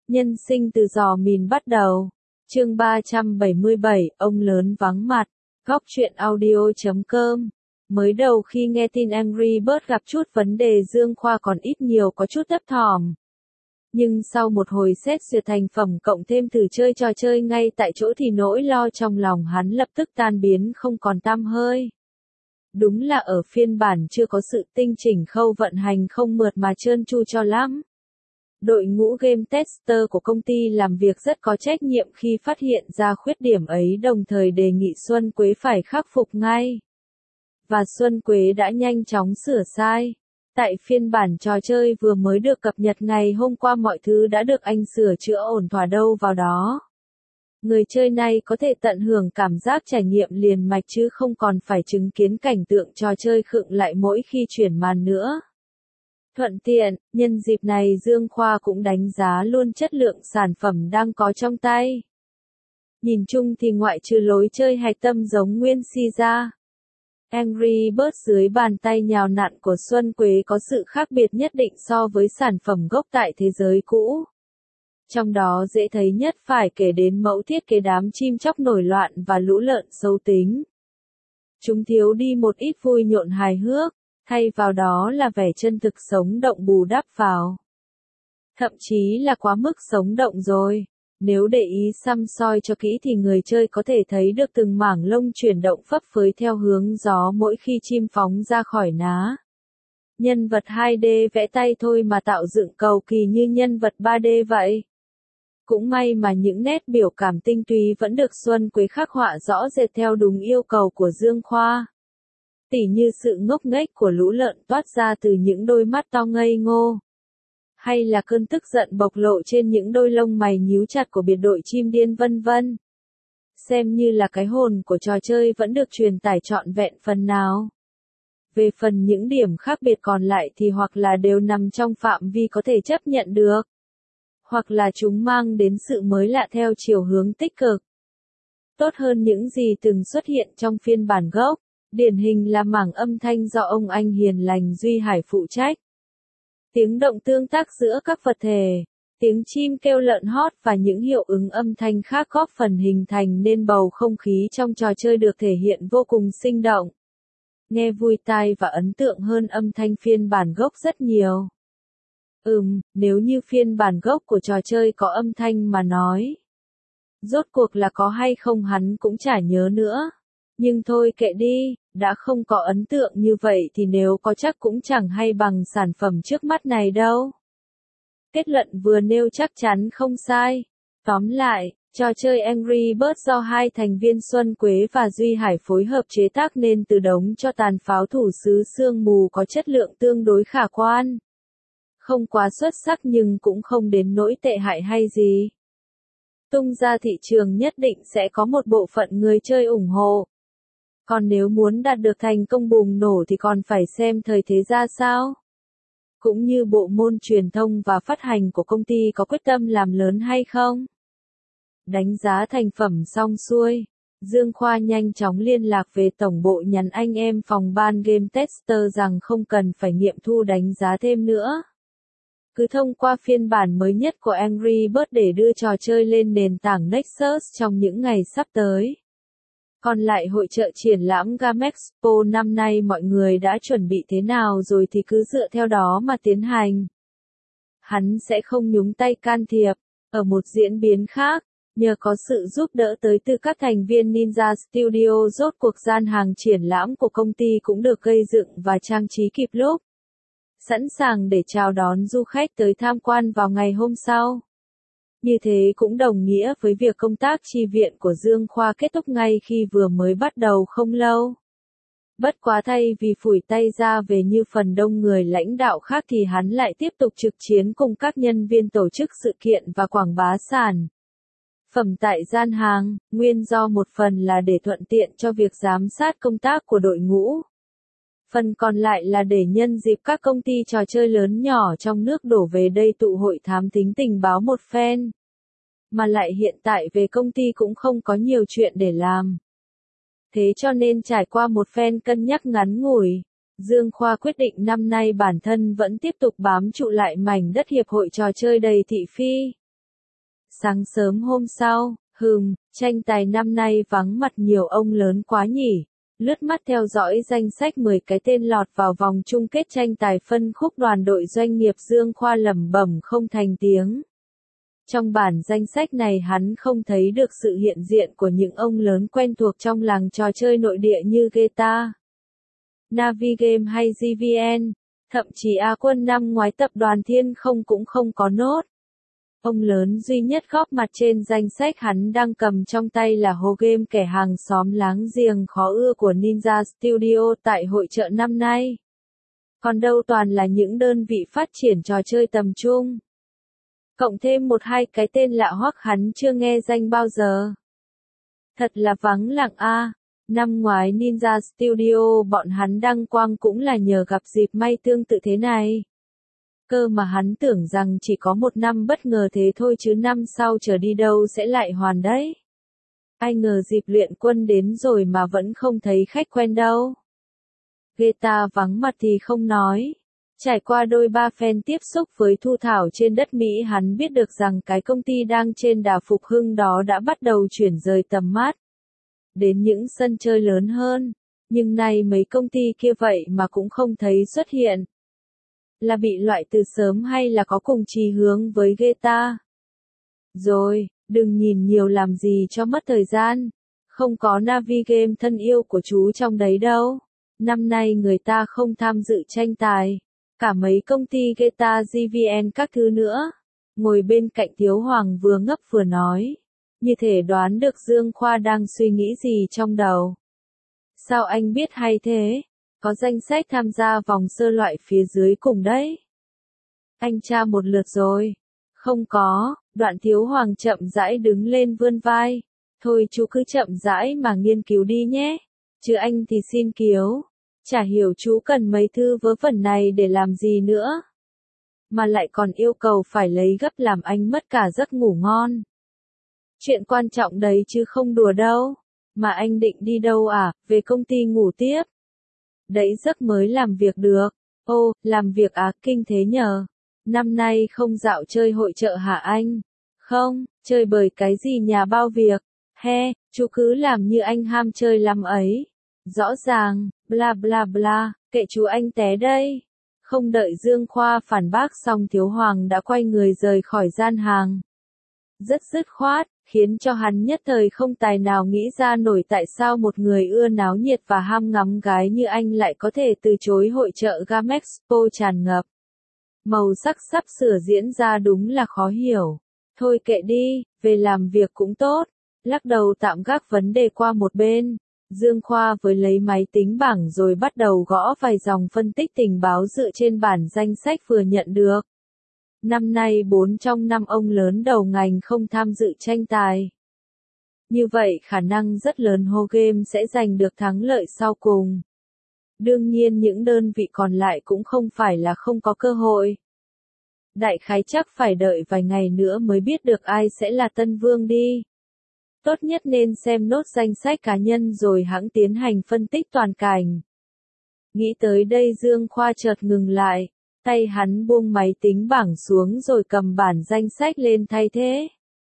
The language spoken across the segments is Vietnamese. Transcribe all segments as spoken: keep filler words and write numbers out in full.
Nhân sinh từ giò mìn bắt đầu. Chương ba trăm bảy mươi bảy, ông lớn vắng mặt. Góc truyện audio chấm com. Mới đầu khi nghe tin Angry Birds gặp chút vấn đề, Dương Khoa còn ít nhiều có chút thấp thỏm. Nhưng sau một hồi xét duyệt thành phẩm cộng thêm thử chơi trò chơi ngay tại chỗ thì nỗi lo trong lòng hắn lập tức tan biến không còn tăm hơi. Đúng là ở phiên bản chưa có sự tinh chỉnh, khâu vận hành không mượt mà trơn tru cho lắm. Đội ngũ game tester của công ty làm việc rất có trách nhiệm khi phát hiện ra khuyết điểm ấy, đồng thời đề nghị Xuân Quế phải khắc phục ngay. Và Xuân Quế đã nhanh chóng sửa sai. Tại phiên bản trò chơi vừa mới được cập nhật ngày hôm qua, mọi thứ đã được anh sửa chữa ổn thỏa đâu vào đó. Người chơi này có thể tận hưởng cảm giác trải nghiệm liền mạch chứ không còn phải chứng kiến cảnh tượng trò chơi khựng lại mỗi khi chuyển màn nữa. Thuận tiện, nhân dịp này Dương Khoa cũng đánh giá luôn chất lượng sản phẩm đang có trong tay. Nhìn chung thì ngoại trừ lối chơi hạch tâm giống nguyên si ra, Angry Birds dưới bàn tay nhào nặn của Xuân Quế có sự khác biệt nhất định so với sản phẩm gốc tại thế giới cũ. Trong đó dễ thấy nhất phải kể đến mẫu thiết kế đám chim chóc nổi loạn và lũ lợn xấu tính. Chúng thiếu đi một ít vui nhộn hài hước, thay vào đó là vẻ chân thực sống động bù đắp vào. Thậm chí là quá mức sống động rồi. Nếu để ý săm soi cho kỹ thì người chơi có thể thấy được từng mảng lông chuyển động phấp phới theo hướng gió mỗi khi chim phóng ra khỏi ná. Nhân vật hai D vẽ tay thôi mà tạo dựng cầu kỳ như nhân vật ba D vậy. Cũng may mà những nét biểu cảm tinh túy vẫn được Xuân Quế khắc họa rõ rệt theo đúng yêu cầu của Dương Khoa. Tỉ như sự ngốc nghếch của lũ lợn toát ra từ những đôi mắt to ngây ngô. Hay là cơn tức giận bộc lộ trên những đôi lông mày nhíu chặt của biệt đội chim điên vân vân. Xem như là cái hồn của trò chơi vẫn được truyền tải trọn vẹn phần nào. Về phần những điểm khác biệt còn lại thì hoặc là đều nằm trong phạm vi có thể chấp nhận được, hoặc là chúng mang đến sự mới lạ theo chiều hướng tích cực. Tốt hơn những gì từng xuất hiện trong phiên bản gốc, điển hình là mảng âm thanh do ông anh hiền lành Duy Hải phụ trách. Tiếng động tương tác giữa các vật thể, tiếng chim kêu lợn hót và những hiệu ứng âm thanh khác góp phần hình thành nên bầu không khí trong trò chơi được thể hiện vô cùng sinh động. Nghe vui tai và ấn tượng hơn âm thanh phiên bản gốc rất nhiều. Ừm, nếu như phiên bản gốc của trò chơi có âm thanh mà nói. Rốt cuộc là có hay không hắn cũng chả nhớ nữa. Nhưng thôi kệ đi, đã không có ấn tượng như vậy thì nếu có chắc cũng chẳng hay bằng sản phẩm trước mắt này đâu. Kết luận vừa nêu chắc chắn không sai. Tóm lại, trò chơi Angry Birds do hai thành viên Xuân Quế và Duy Hải phối hợp chế tác nên từ đống cho tàn pháo thủ xứ sương mù có chất lượng tương đối khả quan. Không quá xuất sắc nhưng cũng không đến nỗi tệ hại hay gì. Tung ra thị trường nhất định sẽ có một bộ phận người chơi ủng hộ. Còn nếu muốn đạt được thành công bùng nổ thì còn phải xem thời thế ra sao. Cũng như bộ môn truyền thông và phát hành của công ty có quyết tâm làm lớn hay không. Đánh giá thành phẩm xong xuôi, Dương Khoa nhanh chóng liên lạc về tổng bộ nhắn anh em phòng ban game tester rằng không cần phải nghiệm thu đánh giá thêm nữa. Cứ thông qua phiên bản mới nhất của Angry Birds để đưa trò chơi lên nền tảng Nexus trong những ngày sắp tới. Còn lại hội chợ triển lãm Gamexpo năm nay mọi người đã chuẩn bị thế nào rồi thì cứ dựa theo đó mà tiến hành. Hắn sẽ không nhúng tay can thiệp. Ở một diễn biến khác, nhờ có sự giúp đỡ tới từ các thành viên Ninja Studio, rốt cuộc gian hàng triển lãm của công ty cũng được gây dựng và trang trí kịp lúc. Sẵn sàng để chào đón du khách tới tham quan vào ngày hôm sau. Như thế cũng đồng nghĩa với việc công tác chi viện của Dương Khoa kết thúc ngay khi vừa mới bắt đầu không lâu. Bất quá thay vì phủi tay ra về như phần đông người lãnh đạo khác thì hắn lại tiếp tục trực chiến cùng các nhân viên tổ chức sự kiện và quảng bá sản phẩm tại gian hàng, nguyên do một phần là để thuận tiện cho việc giám sát công tác của đội ngũ. Phần còn lại là để nhân dịp các công ty trò chơi lớn nhỏ trong nước đổ về đây tụ hội thám thính tình báo một phen. Mà lại hiện tại về công ty cũng không có nhiều chuyện để làm. Thế cho nên trải qua một phen cân nhắc ngắn ngủi, Dương Khoa quyết định năm nay bản thân vẫn tiếp tục bám trụ lại mảnh đất hiệp hội trò chơi đầy thị phi. Sáng sớm hôm sau, hừm, tranh tài năm nay vắng mặt nhiều ông lớn quá nhỉ. Lướt mắt theo dõi danh sách mười cái tên lọt vào vòng chung kết tranh tài phân khúc đoàn đội doanh nghiệp Dương Khoa lẩm bẩm không thành tiếng. Trong bản danh sách này hắn không thấy được sự hiện diện của những ông lớn quen thuộc trong làng trò chơi nội địa như giê tê a, Navigame hay giê vê en, thậm chí Á quân năm ngoái tập đoàn Thiên Không cũng không có nốt. Ông lớn duy nhất góp mặt trên danh sách hắn đang cầm trong tay là Hồ Game, kẻ hàng xóm láng giềng khó ưa của Ninja Studio tại hội chợ năm nay. Còn đâu toàn là những đơn vị phát triển trò chơi tầm trung. Cộng thêm một hai cái tên lạ hoắc hắn chưa nghe danh bao giờ. Thật là vắng lặng a. À. Năm ngoái Ninja Studio bọn hắn đăng quang cũng là nhờ gặp dịp may tương tự thế này. Cơ mà hắn tưởng rằng chỉ có một năm bất ngờ thế thôi chứ năm sau trở đi đâu sẽ lại hoàn đấy. Ai ngờ dịp luyện quân đến rồi mà vẫn không thấy khách quen đâu. giê tê a vắng mặt thì không nói. Trải qua đôi ba phen tiếp xúc với Thu Thảo trên đất Mỹ hắn biết được rằng cái công ty đang trên đà phục hưng đó đã bắt đầu chuyển rời tầm mắt đến những sân chơi lớn hơn. Nhưng nay mấy công ty kia vậy mà cũng không thấy xuất hiện. Là bị loại từ sớm hay là có cùng chí hướng với giê tê a? Rồi, đừng nhìn nhiều làm gì cho mất thời gian. Không có Navigame thân yêu của chú trong đấy đâu. Năm nay người ta không tham dự tranh tài. Cả mấy công ty giê tê a, giê vê en các thứ nữa. Ngồi bên cạnh Thiếu Hoàng vừa ngấp vừa nói. Như thể đoán được Dương Khoa đang suy nghĩ gì trong đầu. Sao anh biết hay thế? Có danh sách tham gia vòng sơ loại phía dưới cùng đấy. Anh tra một lượt rồi. Không có, Đoạn Thiếu Hoàng chậm rãi đứng lên vươn vai. Thôi chú cứ chậm rãi mà nghiên cứu đi nhé. Chứ anh thì xin kiếu. Chả hiểu chú cần mấy thư vớ vẩn này để làm gì nữa. Mà lại còn yêu cầu phải lấy gấp làm anh mất cả giấc ngủ ngon. Chuyện quan trọng đấy chứ không đùa đâu. Mà anh định đi đâu à, về công ty ngủ tiếp. Đấy giấc mới làm việc được. Ô, làm việc à, kinh thế nhờ. Năm nay không dạo chơi hội chợ hả anh? Không, chơi bời cái gì nhà bao việc. He, chú cứ làm như anh ham chơi lắm ấy. Rõ ràng, bla bla bla, kệ chú anh té đây. Không đợi Dương Khoa phản bác xong Thiếu Hoàng đã quay người rời khỏi gian hàng. Rất dứt khoát, khiến cho hắn nhất thời không tài nào nghĩ ra nổi tại sao một người ưa náo nhiệt và ham ngắm gái như anh lại có thể từ chối hội chợ Gamexpo tràn ngập. Màu sắc sắp sửa diễn ra đúng là khó hiểu. Thôi kệ đi, về làm việc cũng tốt. Lắc đầu tạm gác vấn đề qua một bên. Dương Khoa với lấy máy tính bảng rồi bắt đầu gõ vài dòng phân tích tình báo dựa trên bản danh sách vừa nhận được. Năm nay bốn trong năm ông lớn đầu ngành không tham dự tranh tài. Như vậy khả năng rất lớn Hồ Game sẽ giành được thắng lợi sau cùng. Đương nhiên những đơn vị còn lại cũng không phải là không có cơ hội. Đại khái chắc phải đợi vài ngày nữa mới biết được ai sẽ là Tân Vương đi. Tốt nhất nên xem nốt danh sách cá nhân rồi hãng tiến hành phân tích toàn cảnh. Nghĩ tới đây Dương Khoa chợt ngừng lại. Tay hắn buông máy tính bảng xuống rồi cầm bản danh sách lên thay thế.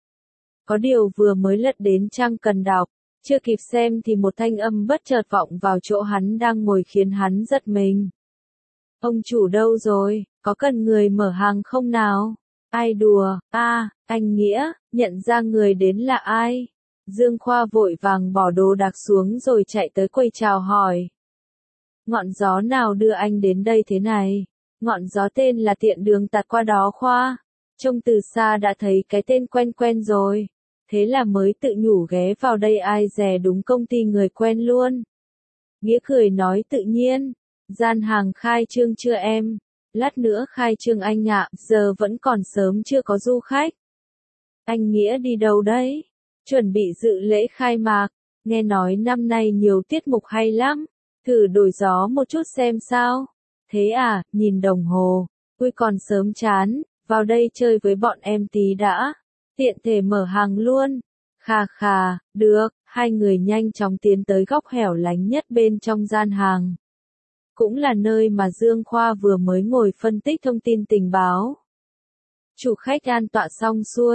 Có điều vừa mới lật đến trang cần đọc, chưa kịp xem thì một thanh âm bất chợt vọng vào chỗ hắn đang ngồi khiến hắn giật mình. Ông chủ đâu rồi, có cần người mở hàng không nào? Ai đùa, a, à, anh Nghĩa, nhận ra người đến là ai? Dương Khoa vội vàng bỏ đồ đạc xuống rồi chạy tới quầy chào hỏi. Ngọn gió nào đưa anh đến đây thế này? Ngọn gió tên là tiện đường tạt qua đó Khoa. Trông từ xa đã thấy cái tên quen quen rồi. Thế là mới tự nhủ ghé vào đây ai dè đúng công ty người quen luôn. Nghĩa cười nói tự nhiên. Gian hàng khai trương chưa em? Lát nữa khai trương anh ạ, giờ vẫn còn sớm chưa có du khách. Anh Nghĩa đi đâu đấy? Chuẩn bị dự lễ khai mạc. Nghe nói năm nay nhiều tiết mục hay lắm. Thử đổi gió một chút xem sao. Thế à, nhìn đồng hồ. Ui còn sớm chán, vào đây chơi với bọn em tí đã. Tiện thể mở hàng luôn. Khà khà, được, hai người nhanh chóng tiến tới góc hẻo lánh nhất bên trong gian hàng. Cũng là nơi mà Dương Khoa vừa mới ngồi phân tích thông tin tình báo. Chủ khách an tọa xong xuôi.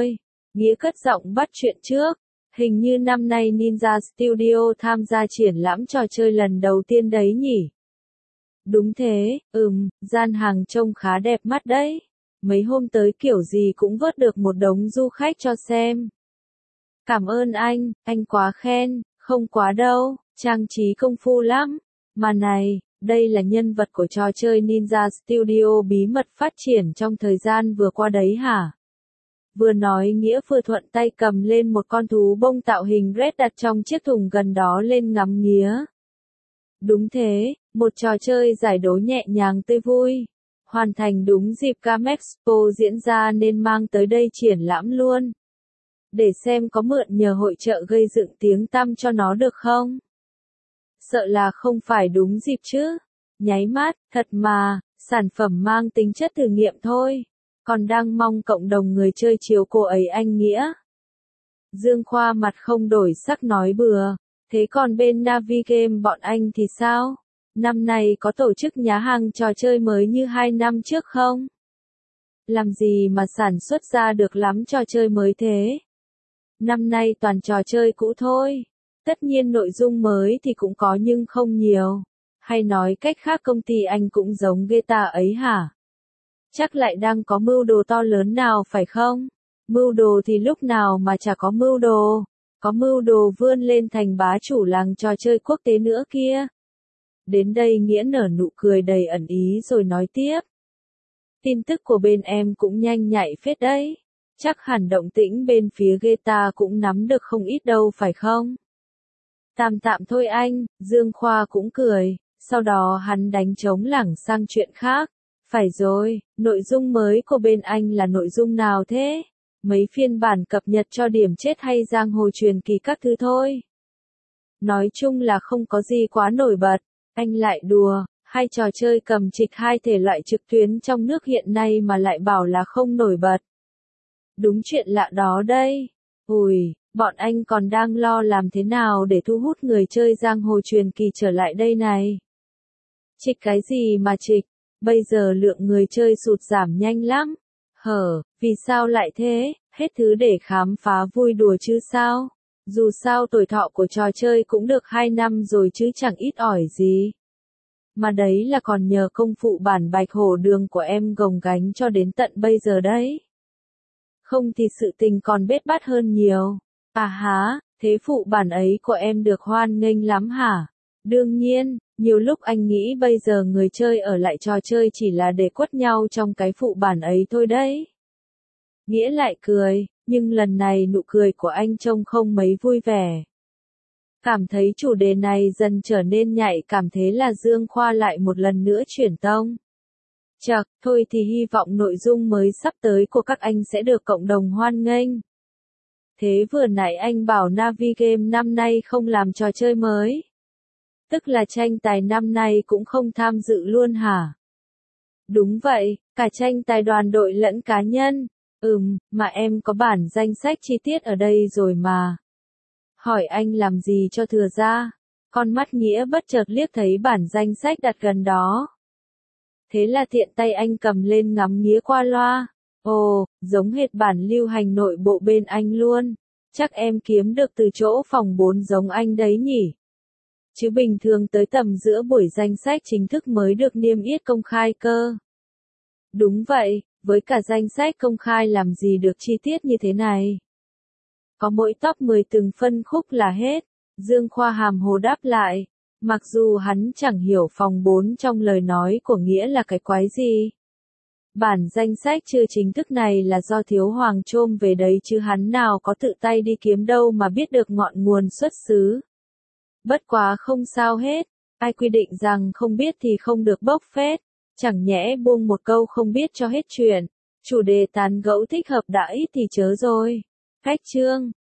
Nghĩa cất giọng bắt chuyện trước. Hình như năm nay Ninja Studio tham gia triển lãm trò chơi lần đầu tiên đấy nhỉ? Đúng thế, ừm, gian hàng trông khá đẹp mắt đấy. Mấy hôm tới kiểu gì cũng vớt được một đống du khách cho xem. Cảm ơn anh, anh quá khen, không quá đâu, trang trí công phu lắm. Mà này, đây là nhân vật của trò chơi Ninja Studio bí mật phát triển trong thời gian vừa qua đấy hả? Vừa nói Nghĩa vừa thuận tay cầm lên một con thú bông tạo hình Red đặt trong chiếc thùng gần đó lên ngắm Nghĩa. Đúng thế, một trò chơi giải đố nhẹ nhàng tươi vui. Hoàn thành đúng dịp Camexpo diễn ra nên mang tới đây triển lãm luôn. Để xem có mượn nhờ hội chợ gây dựng tiếng tăm cho nó được không? Sợ là không phải đúng dịp chứ. Nháy mắt, thật mà, sản phẩm mang tính chất thử nghiệm thôi. Còn đang mong cộng đồng người chơi chiều cô ấy anh Nghĩa. Dương Khoa mặt không đổi sắc nói bừa. Thế còn bên Navigame bọn anh thì sao? Năm nay có tổ chức nhá hàng trò chơi mới như hai năm trước không? Làm gì mà sản xuất ra được lắm trò chơi mới thế? Năm nay toàn trò chơi cũ thôi. Tất nhiên nội dung mới thì cũng có nhưng không nhiều. Hay nói cách khác công ty anh cũng giống Geta ấy hả? Chắc lại đang có mưu đồ to lớn nào phải không? Mưu đồ thì lúc nào mà chả có mưu đồ. Có mưu đồ vươn lên thành bá chủ làng trò chơi quốc tế nữa kia. Đến đây Nghĩa nở nụ cười đầy ẩn ý rồi nói tiếp. Tin tức của bên em cũng nhanh nhạy phết đấy. Chắc hẳn động tĩnh bên phía Geta cũng nắm được không ít đâu phải không? Tạm tạm thôi anh, Dương Khoa cũng cười, sau đó hắn đánh trống lảng sang chuyện khác. Phải rồi, nội dung mới của bên anh là nội dung nào thế? Mấy phiên bản cập nhật cho điểm chết hay giang hồ truyền kỳ các thứ thôi. Nói chung là không có gì quá nổi bật, anh lại đùa, hai trò chơi cầm trịch hai thể loại trực tuyến trong nước hiện nay mà lại bảo là không nổi bật. Đúng chuyện lạ đó đây. Ủi, bọn anh còn đang lo làm thế nào để thu hút người chơi giang hồ truyền kỳ trở lại đây này. Trịch cái gì mà trịch, bây giờ lượng người chơi sụt giảm nhanh lắm. Hở, vì sao lại thế, hết thứ để khám phá vui đùa chứ sao? Dù sao tuổi thọ của trò chơi cũng được hai năm rồi chứ chẳng ít ỏi gì. Mà đấy là còn nhờ công phụ bản Bạch Hổ Đường của em gồng gánh cho đến tận bây giờ đấy. Không thì sự tình còn bết bát hơn nhiều. À há, thế phụ bản ấy của em được hoan nghênh lắm hả? Đương nhiên, nhiều lúc anh nghĩ bây giờ người chơi ở lại trò chơi chỉ là để quất nhau trong cái phụ bản ấy thôi đấy. Nghĩa lại cười, nhưng lần này nụ cười của anh trông không mấy vui vẻ. Cảm thấy chủ đề này dần trở nên nhạy cảm, thế là Dương Khoa lại một lần nữa chuyển tông. Chậc, thôi thì hy vọng nội dung mới sắp tới của các anh sẽ được cộng đồng hoan nghênh. Thế vừa nãy anh bảo Navigame năm nay không làm trò chơi mới. Tức là tranh tài năm nay cũng không tham dự luôn hả? Đúng vậy, cả tranh tài đoàn đội lẫn cá nhân. Ừm, mà em có bản danh sách chi tiết ở đây rồi mà. Hỏi anh làm gì cho thừa ra? Con mắt Nghĩa bất chợt liếc thấy bản danh sách đặt gần đó. Thế là tiện tay anh cầm lên ngắm Nghĩa qua loa. Ồ, giống hệt bản lưu hành nội bộ bên anh luôn. Chắc em kiếm được từ chỗ phòng bốn giống anh đấy nhỉ? Chứ bình thường tới tầm giữa buổi danh sách chính thức mới được niêm yết công khai cơ. Đúng vậy, với cả danh sách công khai làm gì được chi tiết như thế này. Có mỗi top mười từng phân khúc là hết. Dương Khoa hàm hồ đáp lại. Mặc dù hắn chẳng hiểu phòng bốn trong lời nói của Nghĩa là cái quái gì. Bản danh sách chưa chính thức này là do Thiếu Hoàng trôm về đấy chứ hắn nào có tự tay đi kiếm đâu mà biết được ngọn nguồn xuất xứ. Bất quá không sao hết, ai quy định rằng không biết thì không được bốc phét, chẳng nhẽ buông một câu không biết cho hết chuyện. Chủ đề tán gẫu thích hợp đã ít thì chớ rồi. Cách chương